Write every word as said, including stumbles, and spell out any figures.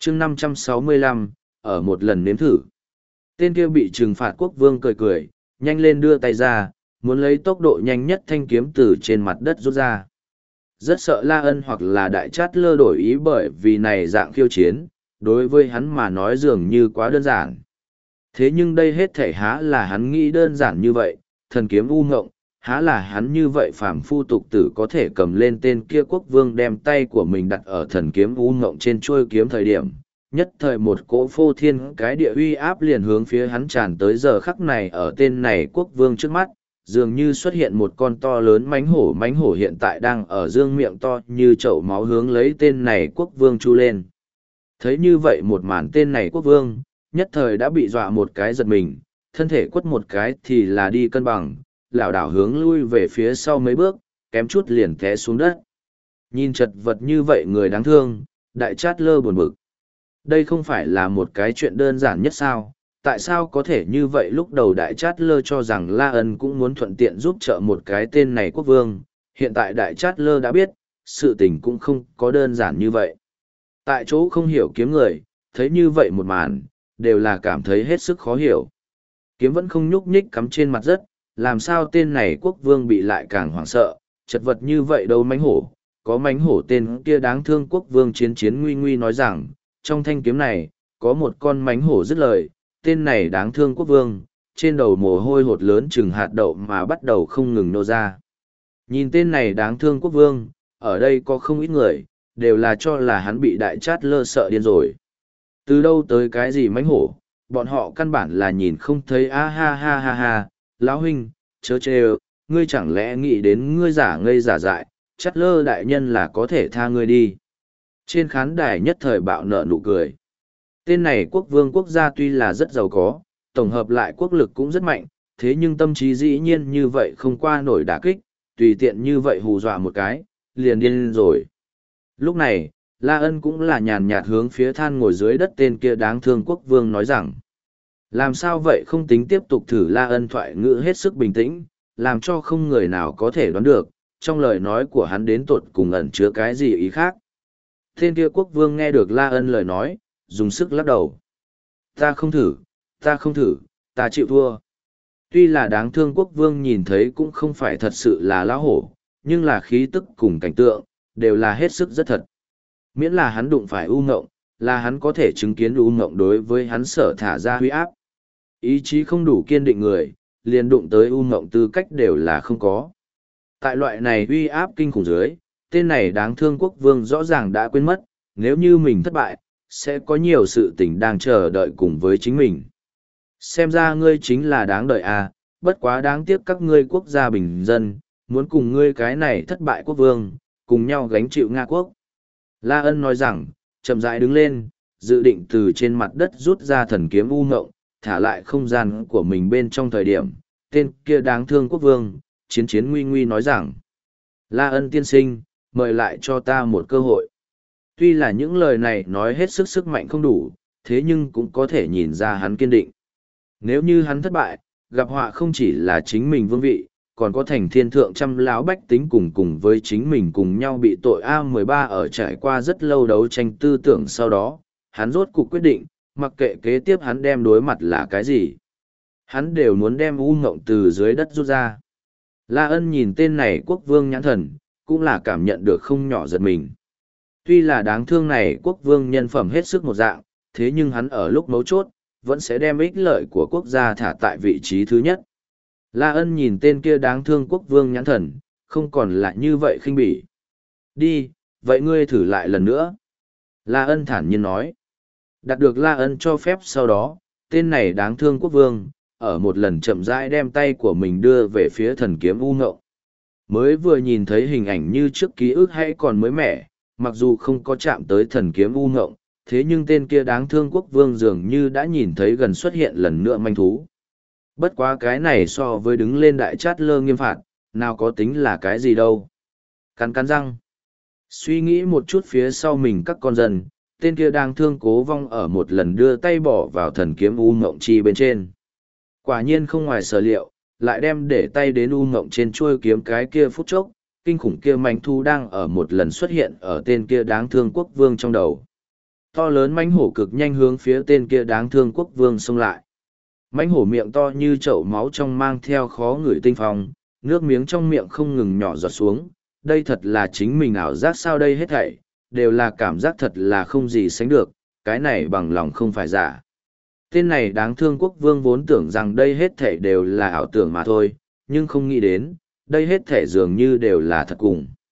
chương năm trăm sáu mươi lăm, ở một lần nếm thử. Tên kia bị trừng phạt quốc vương cười cười, nhanh lên đưa tay ra, muốn lấy tốc độ nhanh nhất thanh kiếm từ trên mặt đất rút ra. Rất sợ La Ân hoặc là Đại Chát Lơ đổi ý bởi vì này dạng khiêu chiến, đối với hắn mà nói dường như quá đơn giản. Thế nhưng đây hết thể há là hắn nghĩ đơn giản như vậy, thần kiếm u ngộng, há là hắn như vậy phàm phu tục tử có thể cầm lên tên kia quốc vương đem tay của mình đặt ở thần kiếm u ngộng trên chuôi kiếm thời điểm. Nhất thời một cỗ phô thiên cái địa uy áp liền hướng phía hắn tràn tới giờ khắc này ở tên này quốc vương trước mắt, dường như xuất hiện một con to lớn mánh hổ. Mánh hổ hiện tại đang ở dương miệng to như chậu máu hướng lấy tên này quốc vương chu lên. Thấy như vậy một màn, tên này quốc vương, nhất thời đã bị dọa một cái giật mình, thân thể quất một cái thì là đi cân bằng, lảo đảo hướng lui về phía sau mấy bước, kém chút liền té xuống đất. Nhìn chật vật như vậy người đáng thương, Đại Chát Lơ buồn bực. Đây không phải là một cái chuyện đơn giản nhất sao? Tại sao có thể như vậy? Lúc đầu Đại Chát Lơ cho rằng La Ân cũng muốn thuận tiện giúp trợ một cái tên này quốc vương, hiện tại Đại Chát Lơ đã biết, sự tình cũng không có đơn giản như vậy. Tại chỗ không hiểu kiếm người, thấy như vậy một màn, đều là cảm thấy hết sức khó hiểu. Kiếm vẫn không nhúc nhích cắm trên mặt đất, làm sao tên này quốc vương bị lại càng hoảng sợ, chật vật như vậy đâu mánh hổ. Có mánh hổ tên kia đáng thương quốc vương chiến chiến nguy nguy nói rằng, trong thanh kiếm này, có một con mánh hổ dứt lời, tên này đáng thương quốc vương, trên đầu mồ hôi hột lớn chừng hạt đậu mà bắt đầu không ngừng nô ra. Nhìn tên này đáng thương quốc vương, ở đây có không ít người, đều là cho là hắn bị Đại Chát Lơ sợ điên rồi. Từ đâu tới cái gì mánh hổ, bọn họ căn bản là nhìn không thấy. A ha ha ha ha, lão huynh, chớ chê, ngươi chẳng lẽ nghĩ đến ngươi giả ngây giả dại, Chát Lơ đại nhân là có thể tha ngươi đi. Trên khán đài nhất thời bạo nở nụ cười. Tên này quốc vương quốc gia tuy là rất giàu có, tổng hợp lại quốc lực cũng rất mạnh, thế nhưng tâm trí dĩ nhiên như vậy không qua nổi đả kích, tùy tiện như vậy hù dọa một cái, liền điên rồi. Lúc này, La Ân cũng là nhàn nhạt hướng phía than ngồi dưới đất tên kia đáng thương quốc vương nói rằng, làm sao vậy không tính tiếp tục thử? La Ân thoại ngữ hết sức bình tĩnh, làm cho không người nào có thể đoán được, trong lời nói của hắn đến tột cùng ẩn chứa cái gì ý khác. Tên kia quốc vương nghe được La Ân lời nói, dùng sức lắc đầu. Ta không thử, ta không thử, ta chịu thua. Tuy là đáng thương quốc vương nhìn thấy cũng không phải thật sự là lão hổ, nhưng là khí tức cùng cảnh tượng, đều là hết sức rất thật. Miễn là hắn đụng phải U Ngộng, là hắn có thể chứng kiến U Ngộng đối với hắn sở thả ra huy áp. Ý chí không đủ kiên định người, liền đụng tới U Ngộng tư cách đều là không có. Tại loại này uy áp kinh khủng dưới, tên này đáng thương quốc vương rõ ràng đã quên mất, nếu như mình thất bại, sẽ có nhiều sự tình đang chờ đợi cùng với chính mình. Xem ra ngươi chính là đáng đợi à, bất quá đáng tiếc các ngươi quốc gia bình dân, muốn cùng ngươi cái này thất bại quốc vương, cùng nhau gánh chịu Nga quốc. La Ân nói rằng, chậm rãi đứng lên, dự định từ trên mặt đất rút ra thần kiếm u ngộng, thả lại không gian của mình bên trong thời điểm, tên kia đáng thương quốc vương, chiến chiến nguy nguy nói rằng, La Ân tiên sinh, mời lại cho ta một cơ hội. Tuy là những lời này nói hết sức sức mạnh không đủ, thế nhưng cũng có thể nhìn ra hắn kiên định. Nếu như hắn thất bại, gặp họa không chỉ là chính mình vương vị, còn có thành thiên thượng trăm lão bách tính cùng cùng với chính mình cùng nhau bị tội A mười ba. Ở trải qua rất lâu đấu tranh tư tưởng sau đó, hắn rốt cuộc quyết định, mặc kệ kế tiếp hắn đem đối mặt là cái gì. Hắn đều muốn đem U Ngộng từ dưới đất rút ra. La Ân nhìn tên này quốc vương nhãn thần, cũng là cảm nhận được không nhỏ giật mình. Tuy là đáng thương này quốc vương nhân phẩm hết sức một dạng, thế nhưng hắn ở lúc mấu chốt, vẫn sẽ đem ích lợi của quốc gia thả tại vị trí thứ nhất. La Ân nhìn tên kia đáng thương quốc vương nhãn thần, không còn là như vậy khinh bỉ. Đi, vậy ngươi thử lại lần nữa. La Ân thản nhiên nói. Đạt được La Ân cho phép sau đó, tên này đáng thương quốc vương, ở một lần chậm rãi đem tay của mình đưa về phía thần kiếm U Ngộng. Mới vừa nhìn thấy hình ảnh như trước ký ức hay còn mới mẻ, mặc dù không có chạm tới thần kiếm U Ngộng, thế nhưng tên kia đáng thương quốc vương dường như đã nhìn thấy gần xuất hiện lần nữa manh thú. Bất quá cái này so với đứng lên Đại Chát Lơ nghiêm phạt, nào có tính là cái gì đâu. Cắn cắn răng. Suy nghĩ một chút phía sau mình các con dân, tên kia đang thương cố vong ở một lần đưa tay bỏ vào thần kiếm U Ngộng chi bên trên. Quả nhiên không ngoài sở liệu, lại đem để tay đến U Ngộng trên chuôi kiếm cái kia phút chốc, kinh khủng kia manh thu đang ở một lần xuất hiện ở tên kia đáng thương quốc vương trong đầu. To lớn mãnh hổ cực nhanh hướng phía tên kia đáng thương quốc vương xông lại. Mãnh hổ miệng to như chậu máu trong mang theo khó ngửi tinh phong, nước miếng trong miệng không ngừng nhỏ giọt xuống. Đây thật là chính mình ảo giác sao đây hết thảy, đều là cảm giác thật là không gì sánh được, cái này bằng lòng không phải giả. Tên này đáng thương quốc vương vốn tưởng rằng đây hết thảy đều là ảo tưởng mà thôi, nhưng không nghĩ đến, đây hết thảy dường như đều là thật cùng.